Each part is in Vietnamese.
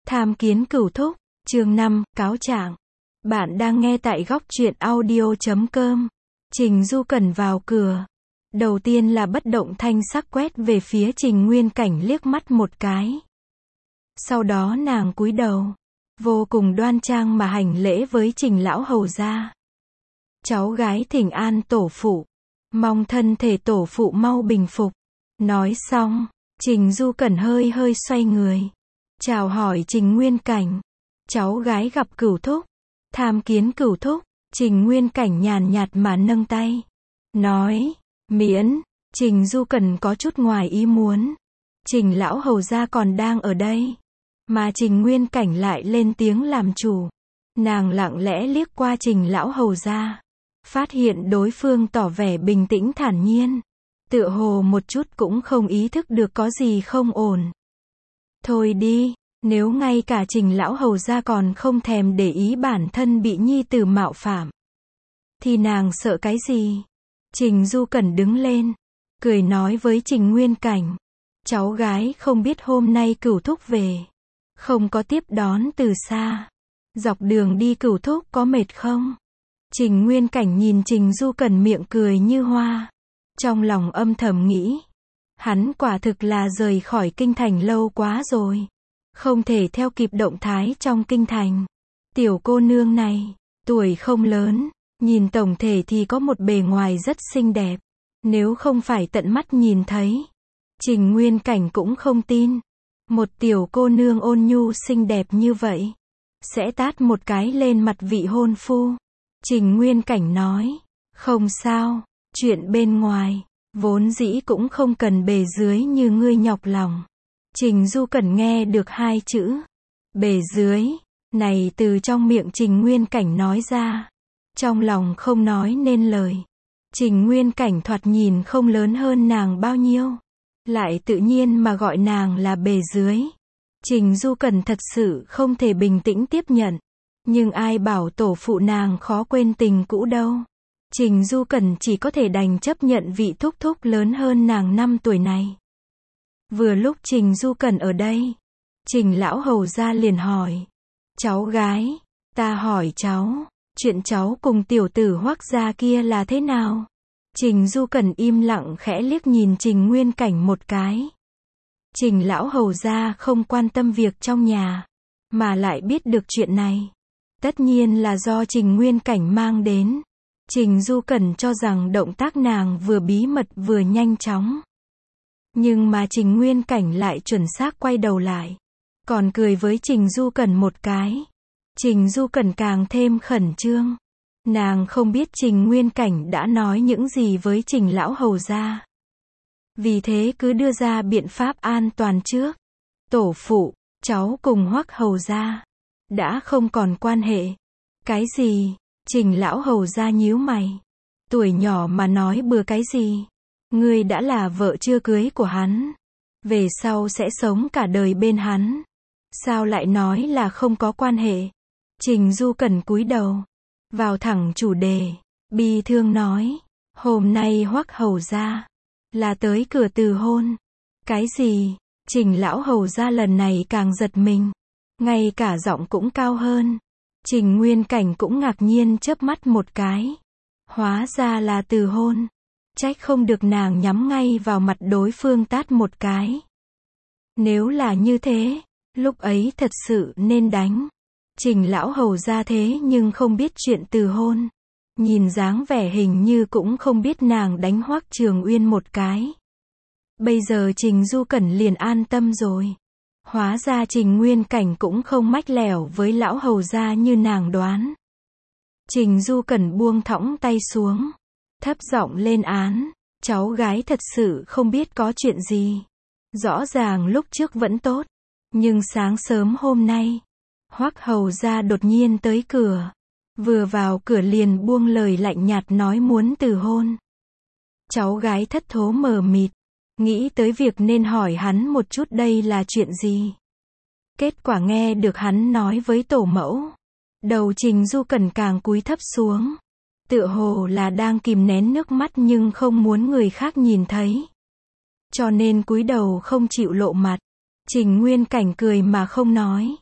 Tham kiến cửu thúc, chương 5, cáo trạng. Bạn đang nghe tại góc truyện audio.com. Trình Du Cẩn vào cửa. Đầu tiên là bất động thanh sắc quét về phía Trình Nguyên Cảnh liếc mắt một cái. Sau đó nàng cúi đầu, vô cùng đoan trang mà hành lễ với Trình lão hầu gia. Cháu gái thỉnh an tổ phụ, mong thân thể tổ phụ mau bình phục. Nói xong, Trình Du Cẩn hơi hơi xoay người, chào hỏi Trình Nguyên Cảnh. Cháu gái gặp cửu thúc, tham kiến cửu thúc. Trình Nguyên Cảnh nhàn nhạt mà nâng tay, nói, miễn. Trình Du Cẩn có chút ngoài ý muốn. Trình lão hầu gia còn đang ở đây, mà Trình Nguyên Cảnh lại lên tiếng làm chủ. Nàng lặng lẽ liếc qua Trình lão hầu gia, phát hiện đối phương tỏ vẻ bình tĩnh thản nhiên, tựa hồ một chút cũng không ý thức được có gì không ổn. Thôi đi, nếu ngay cả Trình lão hầu gia còn không thèm để ý bản thân bị nhi tử mạo phạm, thì nàng sợ cái gì? Trình Du Cẩn đứng lên, cười nói với Trình Nguyên Cảnh, cháu gái không biết hôm nay cửu thúc về, không có tiếp đón từ xa. Dọc đường đi cửu thúc có mệt không? Trình Nguyên Cảnh nhìn Trình Du Cẩn miệng cười như hoa, trong lòng âm thầm nghĩ, hắn quả thực là rời khỏi kinh thành lâu quá rồi, không thể theo kịp động thái trong kinh thành. Tiểu cô nương này, tuổi không lớn, nhìn tổng thể thì có một bề ngoài rất xinh đẹp, nếu không phải tận mắt nhìn thấy, Trình Nguyên Cảnh cũng không tin, một tiểu cô nương ôn nhu xinh đẹp như vậy, sẽ tát một cái lên mặt vị hôn phu. Trình Nguyên Cảnh nói, không sao, chuyện bên ngoài, vốn dĩ cũng không cần bề dưới như ngươi nhọc lòng. Trình Du Cẩn nghe được hai chữ, bề dưới, này từ trong miệng Trình Nguyên Cảnh nói ra, trong lòng không nói nên lời. Trình Nguyên Cảnh thoạt nhìn không lớn hơn nàng bao nhiêu, lại tự nhiên mà gọi nàng là bề dưới. Trình Du Cẩn thật sự không thể bình tĩnh tiếp nhận, nhưng ai bảo tổ phụ nàng khó quên tình cũ đâu. Trình Du Cẩn chỉ có thể đành chấp nhận vị thúc thúc lớn hơn nàng 5 tuổi này. Vừa lúc Trình Du Cẩn ở đây, Trình lão hầu gia liền hỏi, cháu gái, ta hỏi cháu, chuyện cháu cùng tiểu tử Hoắc gia kia là thế nào? Trình Du Cẩn im lặng khẽ liếc nhìn Trình Nguyên Cảnh một cái. Trình lão hầu gia không quan tâm việc trong nhà, mà lại biết được chuyện này, tất nhiên là do Trình Nguyên Cảnh mang đến. Trình Du Cẩn cho rằng động tác nàng vừa bí mật vừa nhanh chóng, nhưng mà Trình Nguyên Cảnh lại chuẩn xác quay đầu lại, còn cười với Trình Du Cẩn một cái. Trình Du Cẩn càng thêm khẩn trương. Nàng không biết Trình Nguyên Cảnh đã nói những gì với Trình lão hầu gia, vì thế cứ đưa ra biện pháp an toàn trước. Tổ phụ, cháu cùng Hoắc hầu gia đã không còn quan hệ. Cái gì? Trình lão hầu gia nhíu mày. Tuổi nhỏ mà nói bừa cái gì? Ngươi đã là vợ chưa cưới của hắn, về sau sẽ sống cả đời bên hắn, sao lại nói là không có quan hệ? Trình Du Cẩn cúi đầu, vào thẳng chủ đề, bi thương nói, hôm nay Hoắc hầu gia là tới cửa từ hôn. Cái gì? Trình lão hầu gia lần này càng giật mình, ngay cả giọng cũng cao hơn. Trình Nguyên Cảnh cũng ngạc nhiên chớp mắt một cái, hóa ra là từ hôn, trách không được nàng nhắm ngay vào mặt đối phương tát một cái. Nếu là như thế, lúc ấy thật sự nên đánh. Trình lão hầu gia thế nhưng không biết chuyện từ hôn, nhìn dáng vẻ hình như cũng không biết nàng đánh Hoắc Trường Uyên một cái. Bây giờ Trình Du Cẩn liền an tâm rồi. Hóa ra Trình Nguyên Cảnh cũng không mách lẻo với lão hầu gia như nàng đoán. Trình Du Cẩn buông thõng tay xuống, thấp giọng lên án, cháu gái thật sự không biết có chuyện gì. Rõ ràng lúc trước vẫn tốt, nhưng sáng sớm hôm nay, Hoắc hầu gia đột nhiên tới cửa, vừa vào cửa liền buông lời lạnh nhạt nói muốn từ hôn. Cháu gái thất thố mờ mịt, nghĩ tới việc nên hỏi hắn một chút đây là chuyện gì. Kết quả nghe được hắn nói với tổ mẫu, đầu Trình Du Cẩn càng cúi thấp xuống, tựa hồ là đang kìm nén nước mắt nhưng không muốn người khác nhìn thấy, cho nên cúi đầu không chịu lộ mặt. Trình Nguyên Cảnh cười mà không nói.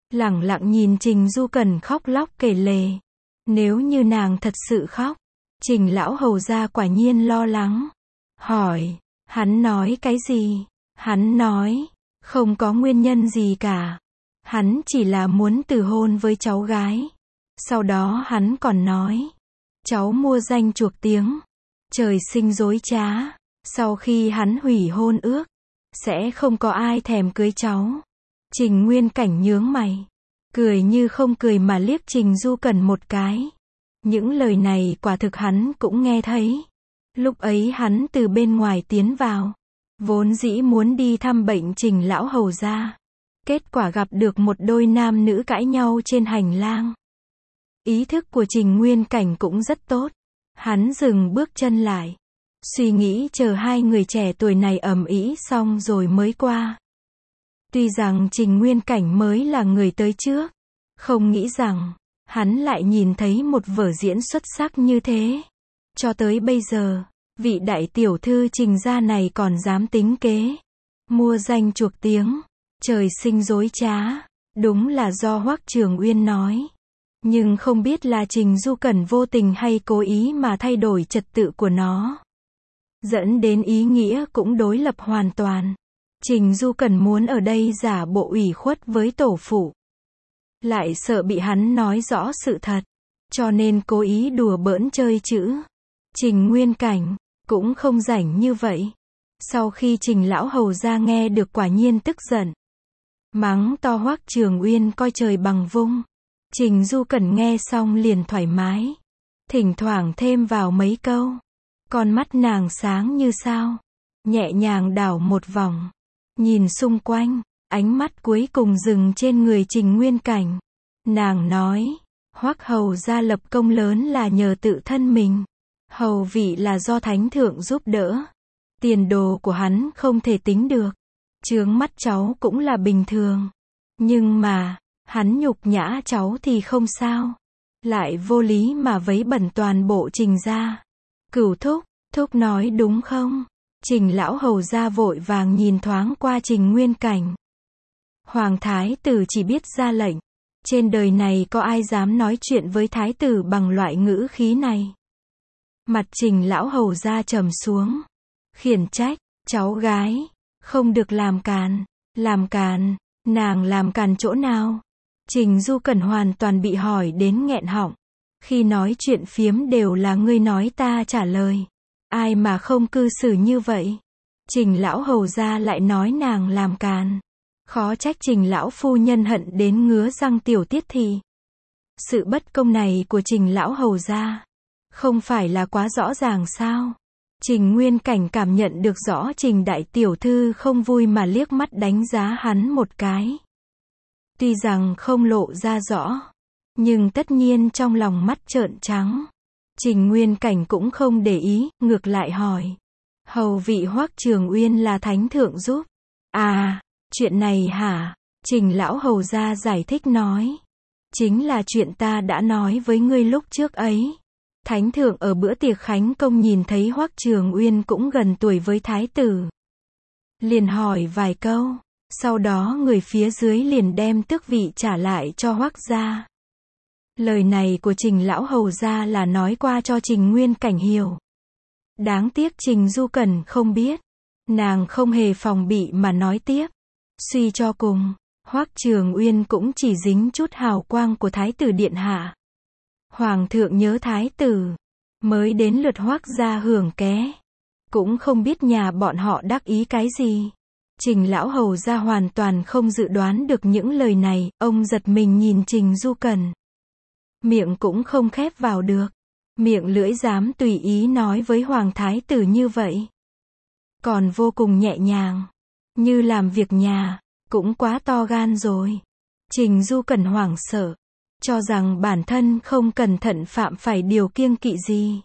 lẳng lặng nhìn Trình Du Cần khóc lóc kể lể. Nếu như nàng thật sự khóc, Trình lão hầu gia quả nhiên lo lắng. Hỏi, hắn nói cái gì? Hắn nói, không có nguyên nhân gì cả. Hắn chỉ là muốn từ hôn với cháu gái. Sau đó hắn còn nói, cháu mua danh chuộc tiếng, trời sinh dối trá. Sau khi hắn hủy hôn ước, sẽ không có ai thèm cưới cháu. Trình Nguyên Cảnh nhướng mày, cười như không cười mà liếc Trình Du Cần một cái. Những lời này quả thực hắn cũng nghe thấy. Lúc ấy hắn từ bên ngoài tiến vào, vốn dĩ muốn đi thăm bệnh Trình lão hầu gia. Kết quả gặp được một đôi nam nữ cãi nhau trên hành lang. Ý thức của Trình Nguyên Cảnh cũng rất tốt. Hắn dừng bước chân lại, suy nghĩ chờ hai người trẻ tuổi này ầm ĩ xong rồi mới qua. Tuy rằng Trình Nguyên Cảnh mới là người tới trước, không nghĩ rằng hắn lại nhìn thấy một vở diễn xuất sắc như thế. Cho tới bây giờ, vị đại tiểu thư Trình gia này còn dám tính kế, mua danh chuộc tiếng, trời sinh dối trá. Đúng là do Hoắc Trường Uyên nói. Nhưng không biết là Trình Du Cẩn vô tình hay cố ý mà thay đổi trật tự của nó, dẫn đến ý nghĩa cũng đối lập hoàn toàn. Trình Du Cẩn muốn ở đây giả bộ ủy khuất với tổ phụ, lại sợ bị hắn nói rõ sự thật, cho nên cố ý đùa bỡn chơi chữ. Trình Nguyên Cảnh cũng không rảnh như vậy. Sau khi Trình lão hầu gia nghe được quả nhiên tức giận, mắng to Hoắc Trường Uyên coi trời bằng vung. Trình Du Cẩn nghe xong liền thoải mái, thỉnh thoảng thêm vào mấy câu. Con mắt nàng sáng như sao, nhẹ nhàng đảo một vòng, nhìn xung quanh, ánh mắt cuối cùng dừng trên người Trình Nguyên Cảnh. Nàng nói, Hoắc hầu gia lập công lớn là nhờ tự thân mình, hầu vị là do thánh thượng giúp đỡ. Tiền đồ của hắn không thể tính được, chướng mắt cháu cũng là bình thường. Nhưng mà, hắn nhục nhã cháu thì không sao, lại vô lý mà vấy bẩn toàn bộ Trình gia. Cửu thúc, thúc nói đúng không? Trình lão hầu gia vội vàng nhìn thoáng qua Trình Nguyên Cảnh. Hoàng thái tử chỉ biết ra lệnh, trên đời này có ai dám nói chuyện với thái tử bằng loại ngữ khí này. Mặt Trình lão hầu gia trầm xuống, khiển trách, cháu gái, không được làm càn. Làm càn, nàng làm càn chỗ nào? Trình Du Cẩn hoàn toàn bị hỏi đến nghẹn họng. Khi nói chuyện phiếm đều là ngươi nói ta trả lời, ai mà không cư xử như vậy? Trình lão hầu gia lại nói nàng làm càn. Khó trách Trình lão phu nhân hận đến ngứa răng tiểu tiết thì. Sự bất công này của Trình lão hầu gia, không phải là quá rõ ràng sao? Trình Nguyên Cảnh cảm nhận được rõ Trình đại tiểu thư không vui mà liếc mắt đánh giá hắn một cái. Tuy rằng không lộ ra rõ, nhưng tất nhiên trong lòng mắt trợn trắng. Trình Nguyên Cảnh cũng không để ý, ngược lại hỏi. Hầu vị Hoắc Trường Uyên là thánh thượng giúp. À, chuyện này hả? Trình lão hầu gia giải thích nói. Chính là chuyện ta đã nói với ngươi lúc trước ấy. Thánh thượng ở bữa tiệc khánh công nhìn thấy Hoắc Trường Uyên cũng gần tuổi với thái tử, liền hỏi vài câu, sau đó người phía dưới liền đem tước vị trả lại cho Hoắc gia. Lời này của Trình lão hầu gia là nói qua cho Trình Nguyên Cảnh hiểu. Đáng tiếc Trình Du Cẩn không biết, nàng không hề phòng bị mà nói tiếp. Suy cho cùng, Hoắc Trường Uyên cũng chỉ dính chút hào quang của thái tử điện hạ. Hoàng thượng nhớ thái tử, mới đến lượt Hoắc gia hưởng ké, cũng không biết nhà bọn họ đắc ý cái gì. Trình lão hầu gia hoàn toàn không dự đoán được những lời này, ông giật mình nhìn Trình Du Cẩn. Miệng cũng không khép vào được, miệng lưỡi dám tùy ý nói với hoàng thái tử như vậy. Còn vô cùng nhẹ nhàng, như làm việc nhà, cũng quá to gan rồi. Trình Du Cẩn hoảng sợ, cho rằng bản thân không cẩn thận phạm phải điều kiêng kỵ gì.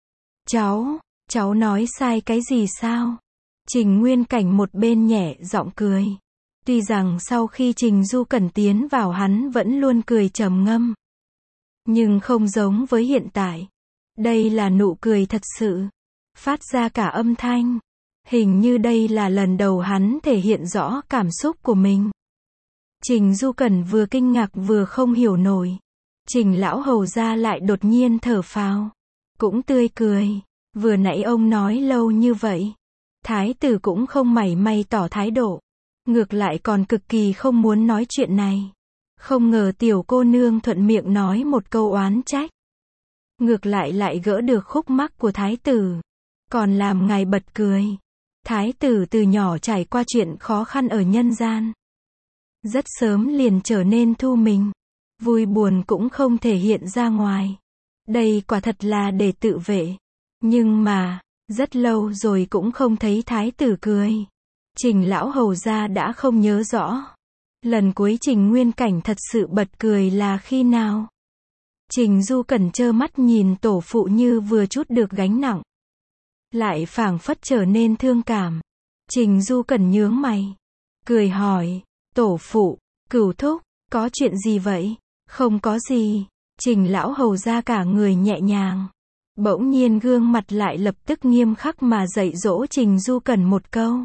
Cháu nói sai cái gì sao? Trình Nguyên Cảnh một bên nhẹ giọng cười. Tuy rằng sau khi Trình Du Cẩn tiến vào hắn vẫn luôn cười trầm ngâm, nhưng không giống với hiện tại. Đây là nụ cười thật sự, phát ra cả âm thanh. Hình như đây là lần đầu hắn thể hiện rõ cảm xúc của mình. Trình Du Cẩn vừa kinh ngạc vừa không hiểu nổi. Trình lão hầu gia lại đột nhiên thở phào. Cũng tươi cười. Vừa nãy ông nói lâu như vậy. Thái tử cũng không mảy may tỏ thái độ. Ngược lại còn cực kỳ không muốn nói chuyện này. Không ngờ tiểu cô nương thuận miệng nói một câu oán trách. Ngược lại gỡ được khúc mắc của thái tử. Còn làm ngài bật cười. Thái tử từ nhỏ trải qua chuyện khó khăn ở nhân gian. Rất sớm liền trở nên thu mình. Vui buồn cũng không thể hiện ra ngoài. Đây quả thật là để tự vệ. Nhưng mà, rất lâu rồi cũng không thấy thái tử cười. Trình lão hầu gia đã không nhớ rõ. Lần cuối Trình Nguyên Cảnh thật sự bật cười là khi nào? Trình Du Cẩn trơ mắt nhìn tổ phụ như vừa trút được gánh nặng. Lại phảng phất trở nên thương cảm. Trình Du Cẩn nhướng mày. Cười hỏi, tổ phụ, Cửu thúc, có chuyện gì vậy? Không có gì. Trình lão hầu gia cả người nhẹ nhàng. Bỗng nhiên gương mặt lại lập tức nghiêm khắc mà dạy dỗ Trình Du Cẩn một câu.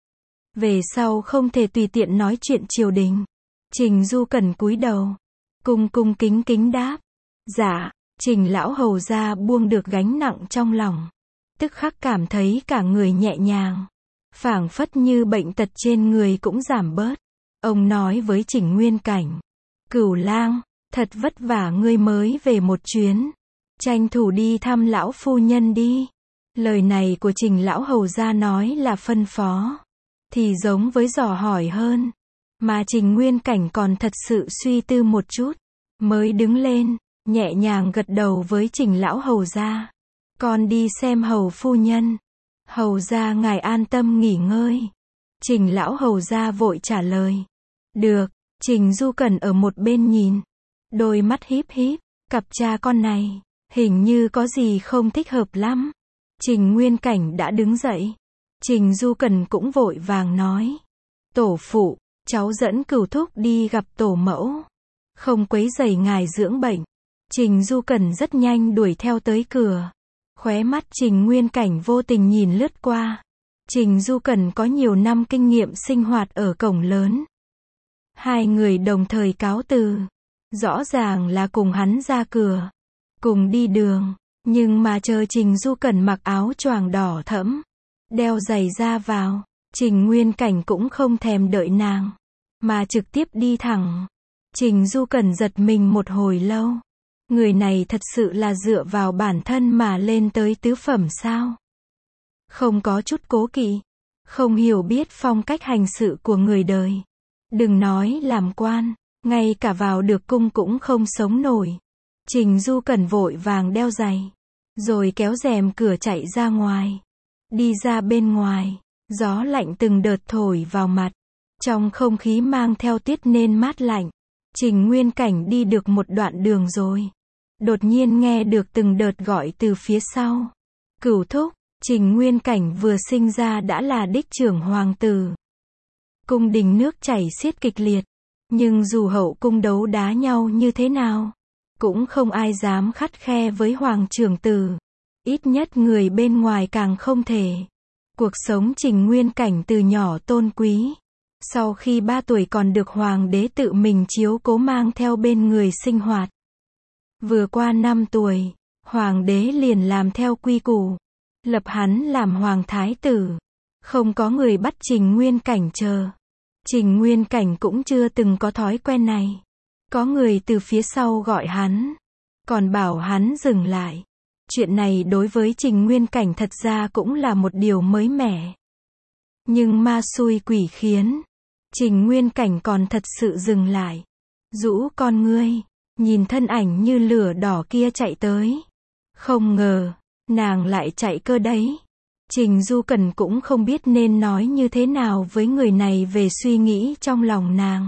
Về sau không thể tùy tiện nói chuyện triều đình. Trình Du Cẩn cúi đầu. Cung kính kính đáp. Dạ. Trình lão hầu gia buông được gánh nặng trong lòng. Tức khắc cảm thấy cả người nhẹ nhàng. Phảng phất như bệnh tật trên người cũng giảm bớt. Ông nói với Trình Nguyên Cảnh. Cửu lang, thật vất vả ngươi mới về một chuyến. Tranh thủ đi thăm lão phu nhân đi. Lời này của Trình lão hầu gia nói là phân phó. Thì giống với dò hỏi hơn. Mà Trình Nguyên Cảnh còn thật sự suy tư một chút. Mới đứng lên, nhẹ nhàng gật đầu với Trình lão hầu gia. Con đi xem hầu phu nhân. Hầu gia ngài an tâm nghỉ ngơi. Trình lão hầu gia vội trả lời. Được. Trình Du Cẩn ở một bên nhìn. Đôi mắt híp híp. Cặp cha con này, hình như có gì không thích hợp lắm. Trình Nguyên Cảnh đã đứng dậy. Trình Du Cẩn cũng vội vàng nói. Tổ phụ, cháu dẫn Cửu thúc đi gặp tổ mẫu. Không quấy rầy ngài dưỡng bệnh. Trình Du Cẩn rất nhanh đuổi theo tới cửa. Khóe mắt Trình Nguyên Cảnh vô tình nhìn lướt qua. Trình Du Cẩn có nhiều năm kinh nghiệm sinh hoạt ở cổng lớn. Hai người đồng thời cáo từ. Rõ ràng là cùng hắn ra cửa. Cùng đi đường. Nhưng mà chờ Trình Du Cẩn mặc áo choàng đỏ thẫm. Đeo giày ra vào. Trình Nguyên Cảnh cũng không thèm đợi nàng. Mà trực tiếp đi thẳng. Trình Du Cẩn giật mình một hồi lâu. Người này thật sự là dựa vào bản thân mà lên tới tứ phẩm sao? Không có chút cố kỵ. Không hiểu biết phong cách hành sự của người đời. Đừng nói làm quan. Ngay cả vào được cung cũng không sống nổi. Trình Du Cẩn vội vàng đeo giày. Rồi kéo rèm cửa chạy ra ngoài. Đi ra bên ngoài. Gió lạnh từng đợt thổi vào mặt. Trong không khí mang theo tuyết nên mát lạnh. Trình Nguyên Cảnh đi được một đoạn đường rồi. Đột nhiên nghe được từng đợt gọi từ phía sau. Cửu thúc. Trình Nguyên Cảnh vừa sinh ra đã là đích trưởng hoàng tử. Cung đình nước chảy xiết kịch liệt. Nhưng dù hậu cung đấu đá nhau như thế nào, cũng không ai dám khắt khe với hoàng trưởng tử. Ít nhất người bên ngoài càng không thể. Cuộc sống Trình Nguyên Cảnh từ nhỏ tôn quý. Sau khi 3 tuổi còn được hoàng đế tự mình chiếu cố mang theo bên người sinh hoạt. Vừa qua 5 tuổi, hoàng đế liền làm theo quy củ. Lập hắn làm hoàng thái tử. Không có người bắt Trình Nguyên Cảnh chờ. Trình Nguyên Cảnh cũng chưa từng có thói quen này. Có người từ phía sau gọi hắn. Còn bảo hắn dừng lại. Chuyện này đối với Trình Nguyên Cảnh thật ra cũng là một điều mới mẻ. Nhưng ma xui quỷ khiến. Trình Nguyên Cảnh còn thật sự dừng lại. Rũ con ngươi. Nhìn thân ảnh như lửa đỏ kia chạy tới. Không ngờ, nàng lại chạy cơ đấy. Trình Du Cẩn cũng không biết nên nói như thế nào với người này về suy nghĩ trong lòng nàng.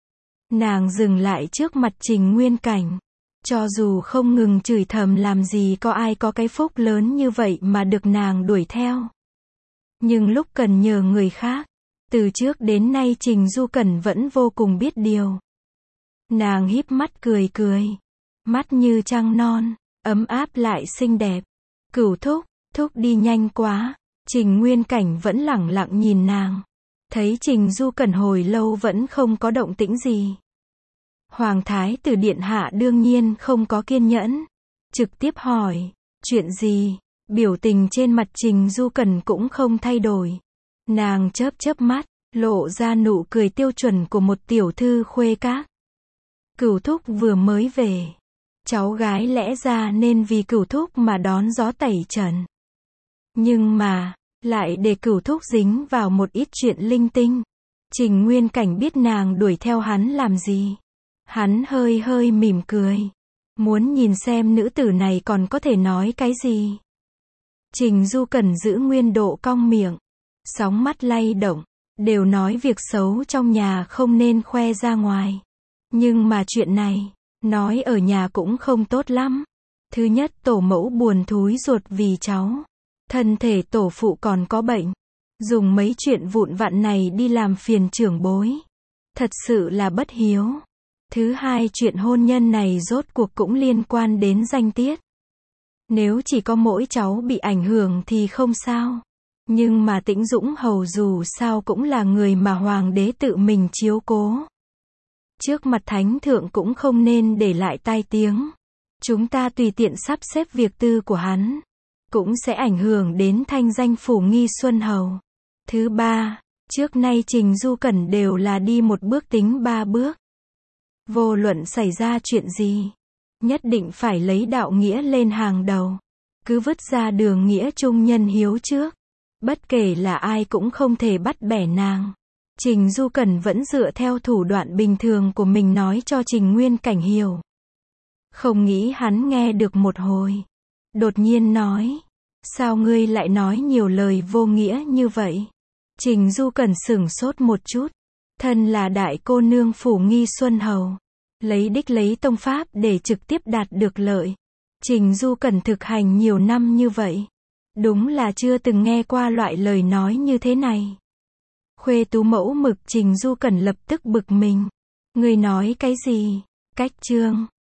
Nàng dừng lại trước mặt Trình Nguyên Cảnh. Cho dù không ngừng chửi thầm làm gì có ai có cái phúc lớn như vậy mà được nàng đuổi theo. Nhưng lúc cần nhờ người khác, từ trước đến nay Trình Du Cẩn vẫn vô cùng biết điều. Nàng híp mắt cười cười. Mắt như trăng non, ấm áp lại xinh đẹp. Cửu thúc, thúc đi nhanh quá. Trình Nguyên Cảnh vẫn lẳng lặng nhìn nàng. Thấy Trình Du Cẩn hồi lâu vẫn không có động tĩnh gì. Hoàng Thái tử điện hạ đương nhiên không có kiên nhẫn. Trực tiếp hỏi, chuyện gì? Biểu tình trên mặt Trình Du Cẩn cũng không thay đổi. Nàng chớp chớp mắt, lộ ra nụ cười tiêu chuẩn của một tiểu thư khuê các. Cửu thúc vừa mới về. Cháu gái lẽ ra nên vì Cửu thúc mà đón gió tẩy trần. Nhưng mà, lại để Cửu thúc dính vào một ít chuyện linh tinh. Trình Nguyên Cảnh biết nàng đuổi theo hắn làm gì. Hắn hơi hơi mỉm cười. Muốn nhìn xem nữ tử này còn có thể nói cái gì. Trình Du Cẩn giữ nguyên độ cong miệng. Sóng mắt lay động. Đều nói việc xấu trong nhà không nên khoe ra ngoài. Nhưng mà chuyện này, nói ở nhà cũng không tốt lắm. Thứ nhất, tổ mẫu buồn thúi ruột vì cháu. Thân thể tổ phụ còn có bệnh. Dùng mấy chuyện vụn vặt này đi làm phiền trưởng bối. Thật sự là bất hiếu. Thứ hai, chuyện hôn nhân này rốt cuộc cũng liên quan đến danh tiết. Nếu chỉ có mỗi cháu bị ảnh hưởng thì không sao. Nhưng mà Tĩnh Dũng Hầu dù sao cũng là người mà hoàng đế tự mình chiếu cố. Trước mặt thánh thượng cũng không nên để lại tai tiếng. Chúng ta tùy tiện sắp xếp việc tư của hắn. Cũng sẽ ảnh hưởng đến thanh danh phủ Nghi Xuân Hầu. Thứ ba, trước nay Trình Du Cẩn đều là đi một bước tính ba bước. Vô luận xảy ra chuyện gì, nhất định phải lấy đạo nghĩa lên hàng đầu. Cứ vứt ra đường nghĩa trung nhân hiếu trước. Bất kể là ai cũng không thể bắt bẻ nàng. Trình Du Cẩn vẫn dựa theo thủ đoạn bình thường của mình nói cho Trình Nguyên Cảnh hiểu. Không nghĩ hắn nghe được một hồi. Đột nhiên nói. Sao ngươi lại nói nhiều lời vô nghĩa như vậy? Trình Du Cẩn sửng sốt một chút. Thân là đại cô nương phủ Nghi Xuân Hầu. Lấy tông pháp để trực tiếp đạt được lợi. Trình Du Cẩn thực hành nhiều năm như vậy. Đúng là chưa từng nghe qua loại lời nói như thế này. Khuê tú mẫu mực Trình Du Cẩn lập tức bực mình. Ngươi nói cái gì? Cách chương